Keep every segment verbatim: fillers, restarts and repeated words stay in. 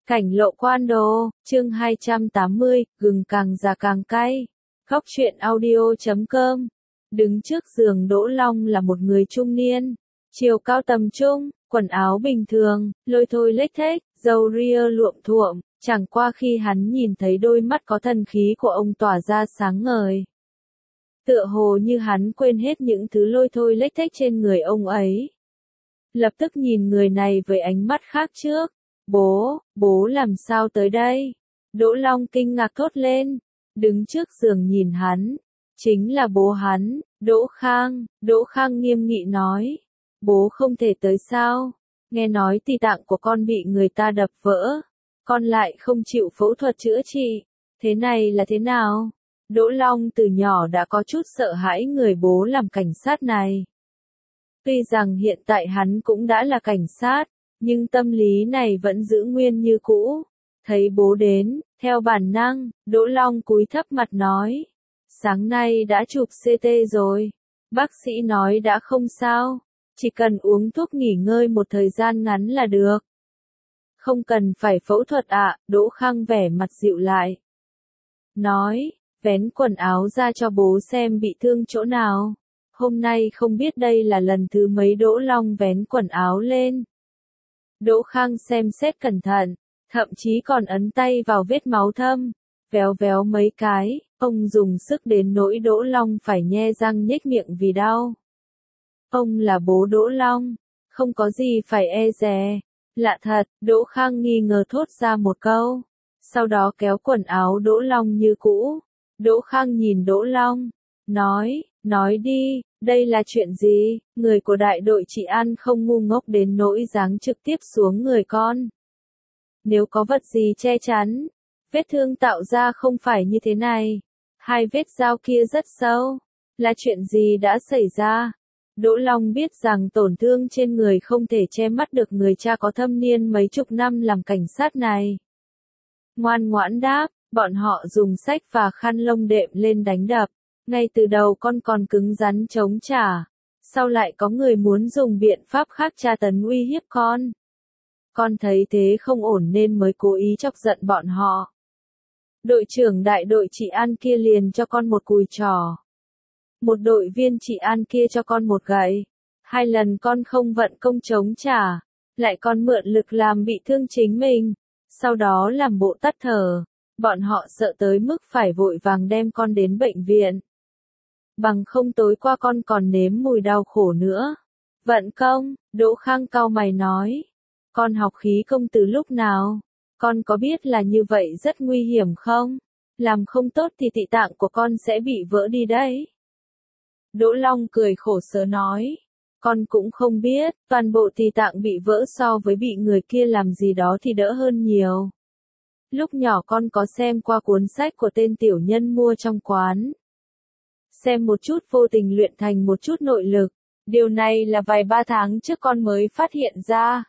Cảnh lộ quan đồ, chương hai trăm tám mươi, gừng càng già càng cay. Góc truyện audio chấm com. Đứng trước giường Đỗ Long là một người trung niên, chiều cao tầm trung, quần áo bình thường, lôi thôi lếch thếch, râu ria luộm thuộm, chẳng qua khi hắn nhìn thấy đôi mắt có thần khí của ông tỏa ra sáng ngời. Tựa hồ như hắn quên hết những thứ lôi thôi lếch thếch trên người ông ấy. Lập tức nhìn người này với ánh mắt khác trước. Bố, bố làm sao tới đây? Đỗ Long kinh ngạc thốt lên, đứng trước giường nhìn hắn. Chính là bố hắn, Đỗ Khang. Đỗ Khang nghiêm nghị nói, bố không thể tới sao? Nghe nói tỳ tạng của con bị người ta đập vỡ, con lại không chịu phẫu thuật chữa trị, thế này là thế nào? Đỗ Long từ nhỏ đã có chút sợ hãi người bố làm cảnh sát này. Tuy rằng hiện tại hắn cũng đã là cảnh sát, nhưng tâm lý này vẫn giữ nguyên như cũ. Thấy bố đến, theo bản năng, Đỗ Long cúi thấp mặt nói, sáng nay đã chụp xê tê rồi, bác sĩ nói đã không sao, chỉ cần uống thuốc nghỉ ngơi một thời gian ngắn là được. Không cần phải phẫu thuật ạ, à, Đỗ Khang vẻ mặt dịu lại. Nói, vén quần áo ra cho bố xem bị thương chỗ nào. Hôm nay không biết đây là lần thứ mấy Đỗ Long vén quần áo lên. Đỗ Khang xem xét cẩn thận, thậm chí còn ấn tay vào vết máu thâm, véo véo mấy cái, ông dùng sức đến nỗi Đỗ Long phải nhe răng nhếch miệng vì đau. Ông là bố Đỗ Long, không có gì phải e dè. Lạ thật, Đỗ Khang nghi ngờ thốt ra một câu, sau đó kéo quần áo Đỗ Long như cũ. Đỗ Khang nhìn Đỗ Long, nói, nói đi, đây là chuyện gì? Người của đại đội trị an không ngu ngốc đến nỗi giáng trực tiếp xuống người con. Nếu có vật gì che chắn, vết thương tạo ra không phải như thế này. Hai vết dao kia rất sâu. Là chuyện gì đã xảy ra? Đỗ Long biết rằng tổn thương trên người không thể che mắt được người cha có thâm niên mấy chục năm làm cảnh sát này. Ngoan ngoãn đáp, bọn họ dùng xách và khăn lông đệm lên đánh đập. Ngay từ đầu con còn cứng rắn chống trả, sau lại có người muốn dùng biện pháp khác tra tấn uy hiếp con. Con thấy thế không ổn nên mới cố ý chọc giận bọn họ. Đội trưởng đại đội trị an kia liền cho con một cùi trò. Một đội viên trị an kia cho con một gậy. Hai lần con không vận công chống trả, lại còn mượn lực làm bị thương chính mình, sau đó làm bộ tắt thở. Bọn họ sợ tới mức phải vội vàng đem con đến bệnh viện. Bằng không tối qua con còn nếm mùi đau khổ nữa. Vận công, Đỗ Khang cau mày nói. Con học khí công từ lúc nào? Con có biết là như vậy rất nguy hiểm không? Làm không tốt thì tỳ tạng của con sẽ bị vỡ đi đấy. Đỗ Long cười khổ sở nói. Con cũng không biết, toàn bộ tỳ tạng bị vỡ so với bị người kia làm gì đó thì đỡ hơn nhiều. Lúc nhỏ con có xem qua cuốn sách của tên tiểu nhân mua trong quán. Xem một chút vô tình luyện thành một chút nội lực. Điều này là vài ba tháng trước con mới phát hiện ra.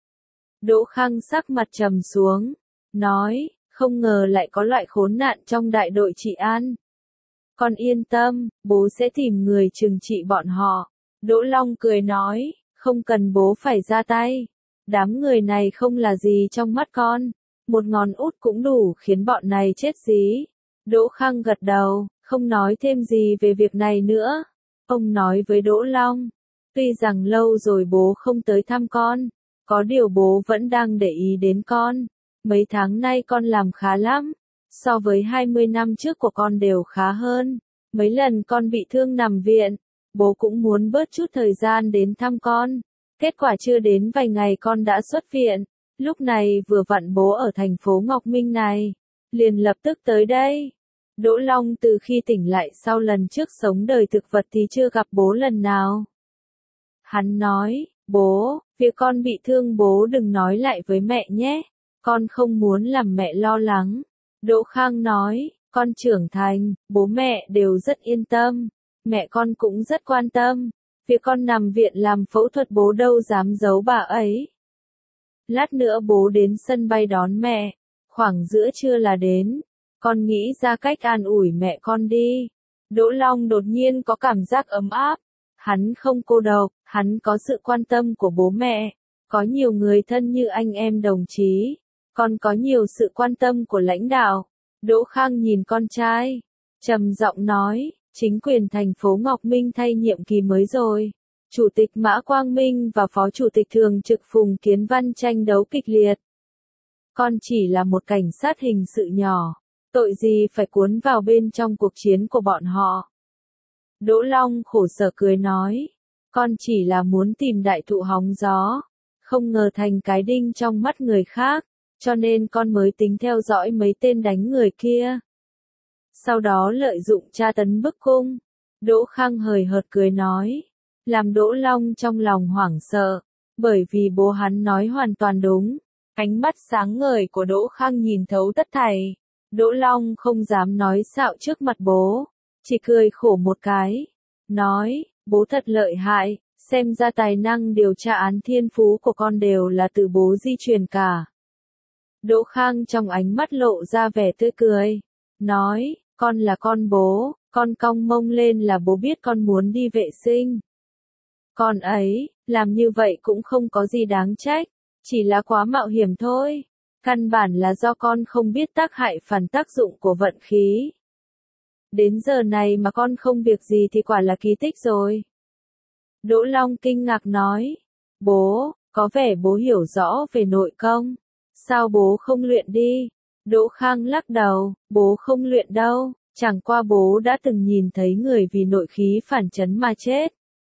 Đỗ Khang sắc mặt trầm xuống, nói, không ngờ lại có loại khốn nạn trong đại đội trị an. Con yên tâm, bố sẽ tìm người trừng trị bọn họ. Đỗ Long cười nói, không cần bố phải ra tay. Đám người này không là gì trong mắt con. Một ngón út cũng đủ khiến bọn này chết dí. Đỗ Khang gật đầu, không nói thêm gì về việc này nữa. Ông nói với Đỗ Long, tuy rằng lâu rồi bố không tới thăm con, có điều bố vẫn đang để ý đến con. Mấy tháng nay con làm khá lắm, so với hai mươi năm trước của con đều khá hơn. Mấy lần con bị thương nằm viện, bố cũng muốn bớt chút thời gian đến thăm con. Kết quả chưa đến vài ngày con đã xuất viện. Lúc này vừa vặn bố ở thành phố Ngọc Minh này, liền lập tức tới đây. Đỗ Long từ khi tỉnh lại sau lần trước sống đời thực vật thì chưa gặp bố lần nào. Hắn nói, bố, việc con bị thương bố đừng nói lại với mẹ nhé, con không muốn làm mẹ lo lắng. Đỗ Khang nói, con trưởng thành, bố mẹ đều rất yên tâm, mẹ con cũng rất quan tâm. Việc con nằm viện làm phẫu thuật bố đâu dám giấu bà ấy. Lát nữa bố đến sân bay đón mẹ, khoảng giữa trưa là đến. Con nghĩ ra cách an ủi mẹ con đi. Đỗ Long đột nhiên có cảm giác ấm áp. Hắn không cô độc, hắn có sự quan tâm của bố mẹ. Có nhiều người thân như anh em đồng chí. Còn có nhiều sự quan tâm của lãnh đạo. Đỗ Khang nhìn con trai, trầm giọng nói, chính quyền thành phố Ngọc Minh thay nhiệm kỳ mới rồi. Chủ tịch Mã Quang Minh và Phó Chủ tịch Thường trực Phùng Kiến Văn tranh đấu kịch liệt. Con chỉ là một cảnh sát hình sự nhỏ, tội gì phải cuốn vào bên trong cuộc chiến của bọn họ. Đỗ Long khổ sở cười nói, con chỉ là muốn tìm đại thụ hóng gió, không ngờ thành cái đinh trong mắt người khác, cho nên con mới tính theo dõi mấy tên đánh người kia. Sau đó lợi dụng tra tấn bức cung. Đỗ Khang hời hợt cười nói, làm Đỗ Long trong lòng hoảng sợ, bởi vì bố hắn nói hoàn toàn đúng. Ánh mắt sáng ngời của Đỗ Khang nhìn thấu tất thảy. Đỗ Long không dám nói xạo trước mặt bố, chỉ cười khổ một cái, nói, bố thật lợi hại, xem ra tài năng điều tra án thiên phú của con đều là từ bố di truyền cả. Đỗ Khang trong ánh mắt lộ ra vẻ tươi cười, nói, con là con bố, con cong mông lên là bố biết con muốn đi vệ sinh. Con ấy, làm như vậy cũng không có gì đáng trách, chỉ là quá mạo hiểm thôi. Căn bản là do con không biết tác hại phản tác dụng của vận khí. Đến giờ này mà con không việc gì thì quả là kỳ tích rồi. Đỗ Long kinh ngạc nói, bố, có vẻ bố hiểu rõ về nội công. Sao bố không luyện đi? Đỗ Khang lắc đầu, bố không luyện đâu, chẳng qua bố đã từng nhìn thấy người vì nội khí phản chấn mà chết.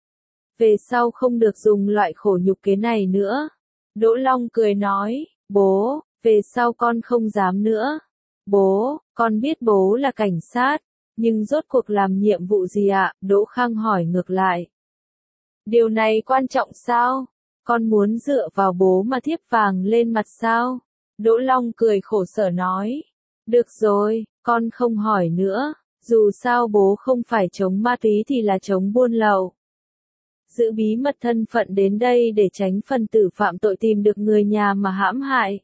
Về sau không được dùng loại khổ nhục kế này nữa. Đỗ Long cười nói, bố, về sau con không dám nữa. Bố, con biết bố là cảnh sát, nhưng rốt cuộc làm nhiệm vụ gì ạ? Đỗ Khang hỏi ngược lại. Điều này quan trọng sao? Con muốn dựa vào bố mà thiếp vàng lên mặt sao? Đỗ Long cười khổ sở nói. Được rồi, con không hỏi nữa, dù sao bố không phải chống ma túy thì là chống buôn lậu. Giữ bí mật thân phận đến đây để tránh phần tử phạm tội tìm được người nhà mà hãm hại.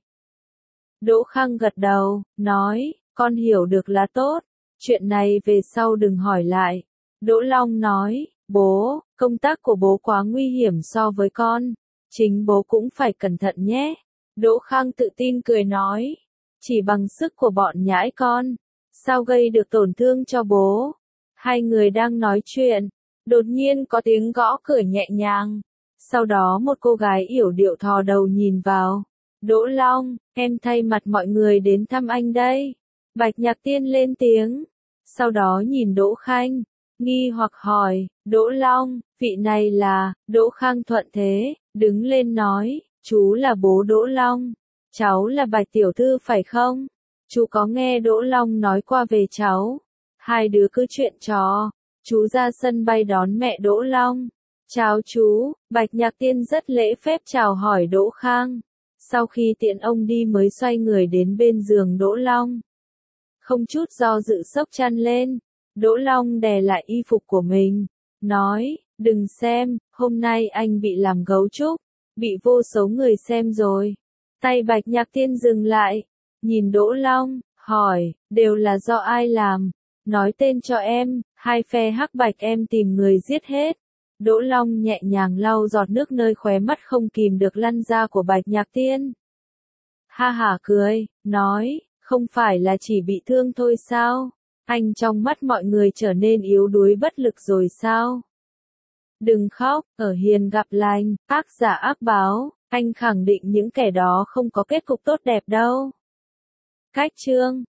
Đỗ Khang gật đầu, nói, con hiểu được là tốt, chuyện này về sau đừng hỏi lại. Đỗ Long nói, bố, công tác của bố quá nguy hiểm so với con, chính bố cũng phải cẩn thận nhé. Đỗ Khang tự tin cười nói, chỉ bằng sức của bọn nhãi con, sao gây được tổn thương cho bố. Hai người đang nói chuyện, đột nhiên có tiếng gõ cửa nhẹ nhàng, sau đó một cô gái yểu điệu thò đầu nhìn vào. Đỗ Long, em thay mặt mọi người đến thăm anh đây. Bạch Nhạc Tiên lên tiếng, sau đó nhìn Đỗ Khang, nghi hoặc hỏi, Đỗ Long, vị này là, Đỗ Khang thuận thế, đứng lên nói, chú là bố Đỗ Long, cháu là Bạch Tiểu Thư phải không? Chú có nghe Đỗ Long nói qua về cháu, hai đứa cứ chuyện trò, chú ra sân bay đón mẹ Đỗ Long. Chào chú, Bạch Nhạc Tiên rất lễ phép chào hỏi Đỗ Khang, sau khi tiện ông đi mới xoay người đến bên giường Đỗ Long. Không chút do dự xốc chăn lên, Đỗ Long đè lại y phục của mình, nói, đừng xem, hôm nay anh bị làm gấu trúc, bị vô số người xem rồi. Tay Bạch Nhạc Tiên dừng lại, nhìn Đỗ Long, hỏi, đều là do ai làm? Nói tên cho em, hai phe hắc bạch em tìm người giết hết. Đỗ Long nhẹ nhàng lau giọt nước nơi khóe mắt không kìm được lăn ra của Bạch Nhạc Tiên. Ha hả cười, nói, không phải là chỉ bị thương thôi sao? Anh trong mắt mọi người trở nên yếu đuối bất lực rồi sao? Đừng khóc, ở hiền gặp lành, ác giả ác báo, anh khẳng định những kẻ đó không có kết cục tốt đẹp đâu. Cách chương